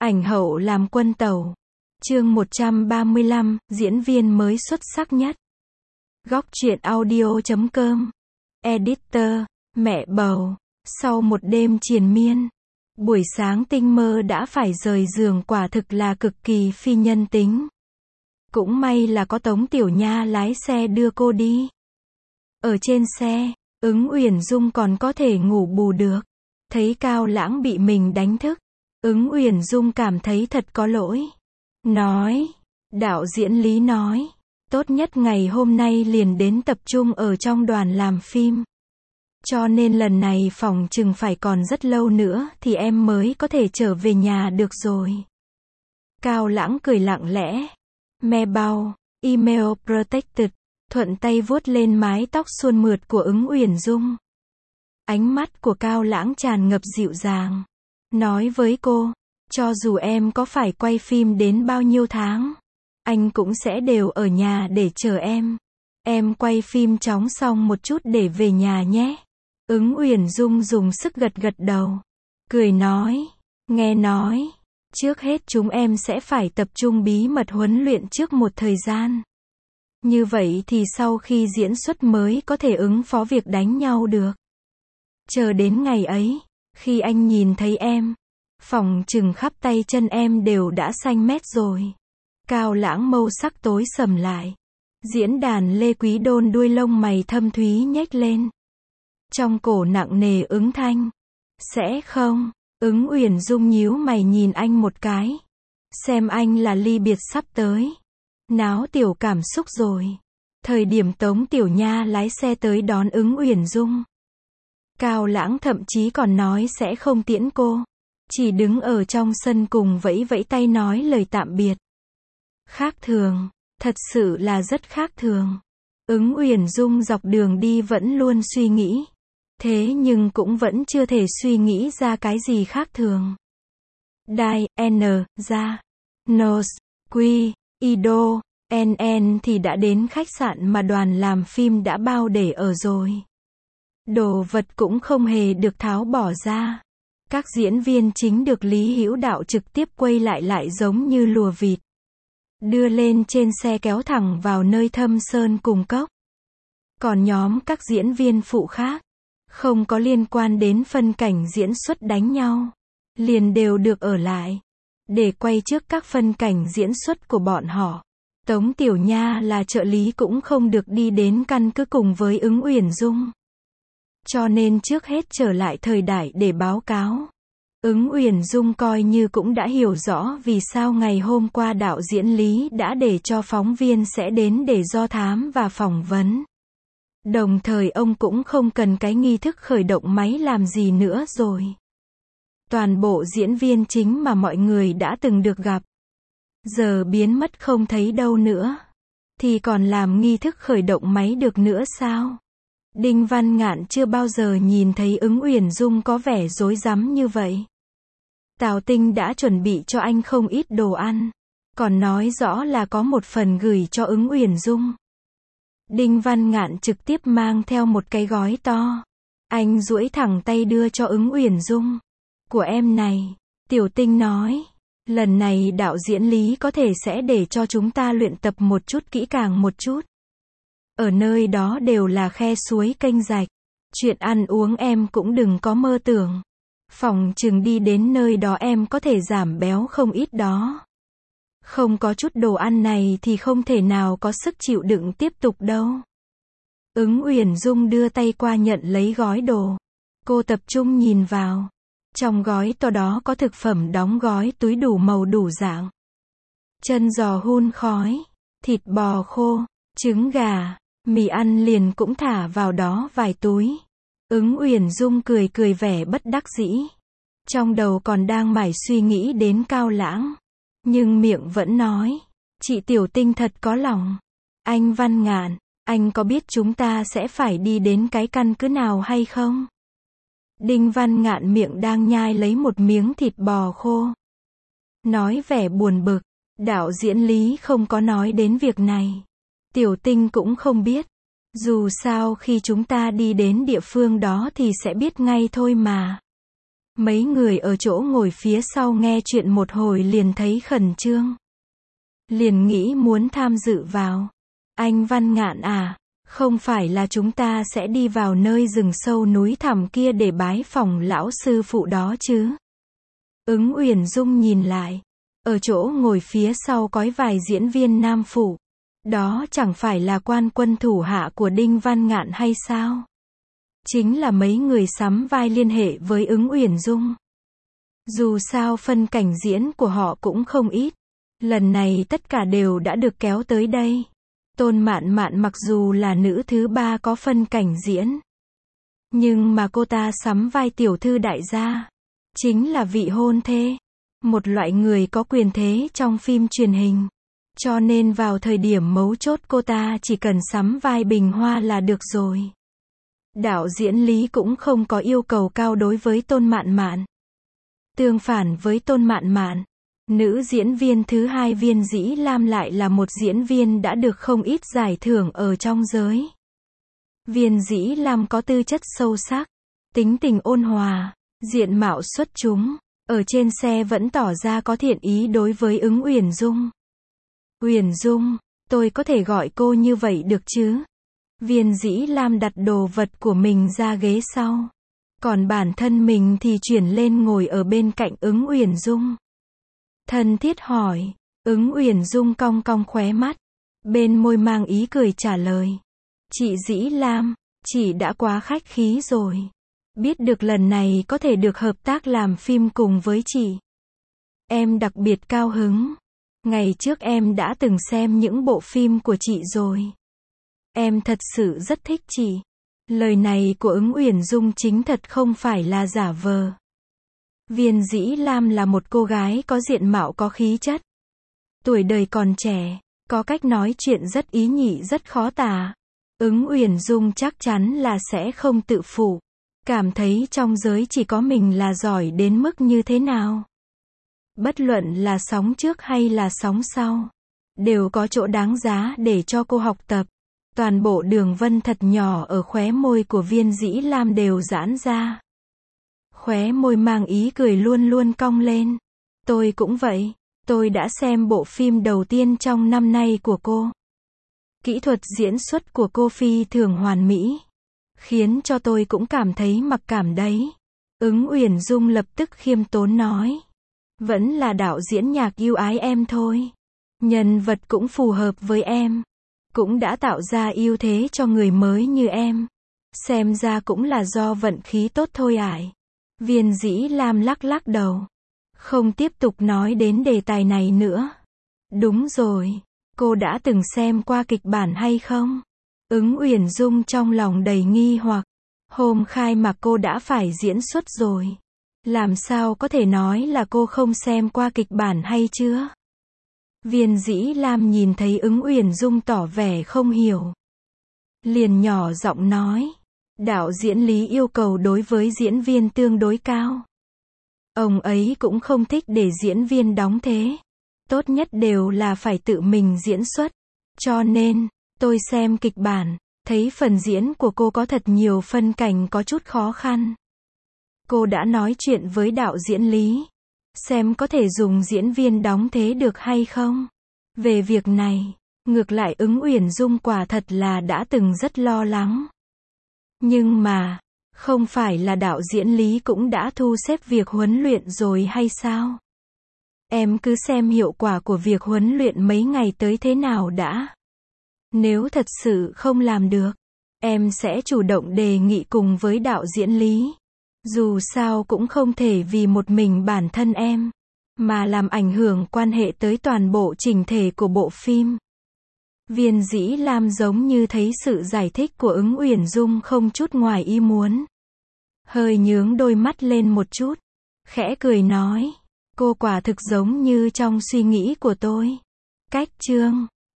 Ảnh hậu làm quân tẩu. Chương 135, diễn viên mới xuất sắc nhất. Góc truyện audio.com. Editor, mẹ bầu. Sau một đêm triền miên, buổi sáng tinh mơ đã phải rời giường, quả thực là cực kỳ phi nhân tính. Cũng may là có Tống Tiểu Nha lái xe đưa cô đi. Ở trên xe, Ứng Uyển Dung còn có thể ngủ bù được. Thấy Cao Lãng bị mình đánh thức, Ứng Uyển Dung cảm thấy thật có lỗi. Nói, đạo diễn Lý nói, tốt nhất ngày hôm nay liền đến tập trung ở trong đoàn làm phim. Cho nên lần này phỏng chừng phải còn rất lâu nữa thì em mới có thể trở về nhà được rồi. Cao Lãng cười lặng lẽ. Me bao, email protected, thuận tay vuốt lên mái tóc suôn mượt của Ứng Uyển Dung. Ánh mắt của Cao Lãng tràn ngập dịu dàng. Nói với cô, cho dù em có phải quay phim đến bao nhiêu tháng, anh cũng sẽ đều ở nhà để chờ em. Em quay phim chóng xong một chút để về nhà nhé. Ứng Uyển Dung dùng sức gật gật đầu. Cười nói, nghe nói, trước hết chúng em sẽ phải tập trung bí mật huấn luyện trước một thời gian. Như vậy thì sau khi diễn xuất mới có thể ứng phó việc đánh nhau được. Chờ đến ngày ấy, khi anh nhìn thấy em, phỏng chừng khắp tay chân em đều đã xanh mét rồi. Cao Lãng mâu sắc tối sầm lại. Diễn đàn Lê Quý Đôn đuôi lông mày thâm thúy nhếch lên. Trong cổ nặng nề Ứng thanh. Sẽ không? Ứng Uyển Dung nhíu mày nhìn anh một cái. Xem anh là ly biệt sắp tới. Náo tiểu cảm xúc rồi. Thời điểm Tống Tiểu Nha lái xe tới đón Ứng Uyển Dung, Cao Lãng thậm chí còn nói sẽ không tiễn cô. Chỉ đứng ở trong sân cùng vẫy vẫy tay nói lời tạm biệt. Khác thường. Thật sự là rất khác thường. Ứng Uyển Dung dọc đường đi vẫn luôn suy nghĩ. Thế nhưng cũng vẫn chưa thể suy nghĩ ra cái gì khác thường. Đai, N, ra, Nos, Quy, Ido, NN thì đã đến khách sạn mà đoàn làm phim đã bao để ở rồi. Đồ vật cũng không hề được tháo bỏ ra. Các diễn viên chính được Lý Hữu Đạo trực tiếp quay lại giống như lùa vịt. Đưa lên trên xe kéo thẳng vào nơi Thâm Sơn Cùng Cốc. Còn nhóm các diễn viên phụ khác, không có liên quan đến phân cảnh diễn xuất đánh nhau, liền đều được ở lại, để quay trước các phân cảnh diễn xuất của bọn họ. Tống Tiểu Nha là trợ lý cũng không được đi đến căn cứ cùng với Ứng Uyển Dung. Cho nên trước hết trở lại thời đại để báo cáo. Ứng Uyển Dung coi như cũng đã hiểu rõ vì sao ngày hôm qua đạo diễn Lý đã để cho phóng viên sẽ đến để do thám và phỏng vấn. Đồng thời ông cũng không cần cái nghi thức khởi động máy làm gì nữa rồi. Toàn bộ diễn viên chính mà mọi người đã từng được gặp, giờ biến mất không thấy đâu nữa. Thì còn làm nghi thức khởi động máy được nữa sao? Đinh Văn Ngạn chưa bao giờ nhìn thấy Ứng Uyển Dung có vẻ rối rắm như vậy. Tào Tinh đã chuẩn bị cho anh không ít đồ ăn, còn nói rõ là có một phần gửi cho Ứng Uyển Dung. Đinh Văn Ngạn trực tiếp mang theo một cái gói to. Anh duỗi thẳng tay đưa cho Ứng Uyển Dung. Của em này, Tiểu Tinh nói, lần này đạo diễn Lý có thể sẽ để cho chúng ta luyện tập một chút kỹ càng một chút. Ở nơi đó đều là khe suối kênh rạch. Chuyện ăn uống em cũng đừng có mơ tưởng. Phỏng chừng đi đến nơi đó em có thể giảm béo không ít đó. Không có chút đồ ăn này thì không thể nào có sức chịu đựng tiếp tục đâu. Ứng Uyển Dung đưa tay qua nhận lấy gói đồ. Cô tập trung nhìn vào. Trong gói to đó có thực phẩm đóng gói túi đủ màu đủ dạng. Chân giò hun khói, thịt bò khô, trứng gà, mì ăn liền cũng thả vào đó vài túi. Ứng Uyển Dung cười cười vẻ bất đắc dĩ. Trong đầu còn đang mải suy nghĩ đến Cao Lãng. Nhưng miệng vẫn nói, chị Tiểu Tinh thật có lòng. Anh Văn Ngạn, anh có biết chúng ta sẽ phải đi đến cái căn cứ nào hay không? Đinh Văn Ngạn miệng đang nhai lấy một miếng thịt bò khô. Nói vẻ buồn bực, đạo diễn Lý không có nói đến việc này. Tiểu Tinh cũng không biết. Dù sao khi chúng ta đi đến địa phương đó thì sẽ biết ngay thôi mà. Mấy người ở chỗ ngồi phía sau nghe chuyện một hồi liền thấy khẩn trương. Liền nghĩ muốn tham dự vào. Anh Văn Ngạn à, không phải là chúng ta sẽ đi vào nơi rừng sâu núi thẳm kia để bái phỏng lão sư phụ đó chứ? Ứng Uyển Dung nhìn lại. Ở chỗ ngồi phía sau có vài diễn viên nam phụ. Đó chẳng phải là quan quân thủ hạ của Đinh Văn Ngạn hay sao? Chính là mấy người sắm vai liên hệ với Ứng Uyển Dung. Dù sao phân cảnh diễn của họ cũng không ít. Lần này tất cả đều đã được kéo tới đây. Tôn Mạn Mạn mặc dù là nữ thứ ba có phân cảnh diễn. Nhưng mà cô ta sắm vai tiểu thư đại gia. Chính là vị hôn thê. Một loại người có quyền thế trong phim truyền hình. Cho nên vào thời điểm mấu chốt cô ta chỉ cần sắm vai bình hoa là được rồi. Đạo diễn Lý cũng không có yêu cầu cao đối với Tôn Mạn Mạn. Tương phản với Tôn Mạn Mạn, nữ diễn viên thứ hai Viên Dĩ Lam lại là một diễn viên đã được không ít giải thưởng ở trong giới. Viên Dĩ Lam có tư chất sâu sắc, tính tình ôn hòa, diện mạo xuất chúng, ở trên xe vẫn tỏ ra có thiện ý đối với Ứng Uyển Dung. Uyển Dung, tôi có thể gọi cô như vậy được chứ? Viên Dĩ Lam đặt đồ vật của mình ra ghế sau. Còn bản thân mình thì chuyển lên ngồi ở bên cạnh Ứng Uyển Dung. Thân thiết hỏi. Ứng Uyển Dung cong cong khóe mắt. Bên môi mang ý cười trả lời. Chị Dĩ Lam, chị đã quá khách khí rồi. Biết được lần này có thể được hợp tác làm phim cùng với chị. Em đặc biệt cao hứng. Ngày trước em đã từng xem những bộ phim của chị rồi. Em thật sự rất thích chị. Lời này của Ứng Uyển Dung chính thật không phải là giả vờ. Viên Dĩ Lam là một cô gái có diện mạo có khí chất. Tuổi đời còn trẻ, có cách nói chuyện rất ý nhị rất khó tả. Ứng Uyển Dung chắc chắn là sẽ không tự phụ. Cảm thấy trong giới chỉ có mình là giỏi đến mức như thế nào. Bất luận là sóng trước hay là sóng sau, đều có chỗ đáng giá để cho cô học tập. Toàn bộ đường vân thật nhỏ ở khóe môi của Viên Dĩ Lam đều giãn ra. Khóe môi mang ý cười luôn luôn cong lên. Tôi cũng vậy. Tôi đã xem bộ phim đầu tiên trong năm nay của cô. Kỹ thuật diễn xuất của cô phi thường hoàn mỹ. Khiến cho tôi cũng cảm thấy mặc cảm đấy. Ứng Uyển Dung lập tức khiêm tốn nói. Vẫn là đạo diễn Nhạc yêu ái em thôi. Nhân vật cũng phù hợp với em. Cũng đã tạo ra ưu thế cho người mới như em. Xem ra cũng là do vận khí tốt thôi ải. Viên Dĩ Lam lắc lắc đầu. Không tiếp tục nói đến đề tài này nữa. Đúng rồi. Cô đã từng xem qua kịch bản hay không? Ứng Uyển Dung trong lòng đầy nghi hoặc. Hôm khai mạc cô đã phải diễn xuất rồi. Làm sao có thể nói là cô không xem qua kịch bản hay chưa? Viên Dĩ Lam nhìn thấy Ứng Uyển Dung tỏ vẻ không hiểu. Liền nhỏ giọng nói. Đạo diễn Lý yêu cầu đối với diễn viên tương đối cao. Ông ấy cũng không thích để diễn viên đóng thế. Tốt nhất đều là phải tự mình diễn xuất. Cho nên, tôi xem kịch bản, thấy phần diễn của cô có thật nhiều phân cảnh có chút khó khăn. Cô đã nói chuyện với đạo diễn Lý. Xem có thể dùng diễn viên đóng thế được hay không. Về việc này, ngược lại Ứng Uyển Dung quả thật là đã từng rất lo lắng. Nhưng mà, không phải là đạo diễn Lý cũng đã thu xếp việc huấn luyện rồi hay sao? Em cứ xem hiệu quả của việc huấn luyện mấy ngày tới thế nào đã. Nếu thật sự không làm được, em sẽ chủ động đề nghị cùng với đạo diễn Lý. Dù sao cũng không thể vì một mình bản thân em, mà làm ảnh hưởng quan hệ tới toàn bộ chỉnh thể của bộ phim. Viên Dĩ Lam giống như thấy sự giải thích của Ứng Uyển Dung không chút ngoài ý muốn. Hơi nhướng đôi mắt lên một chút. Khẽ cười nói. Cô quả thực giống như trong suy nghĩ của tôi. Cách chương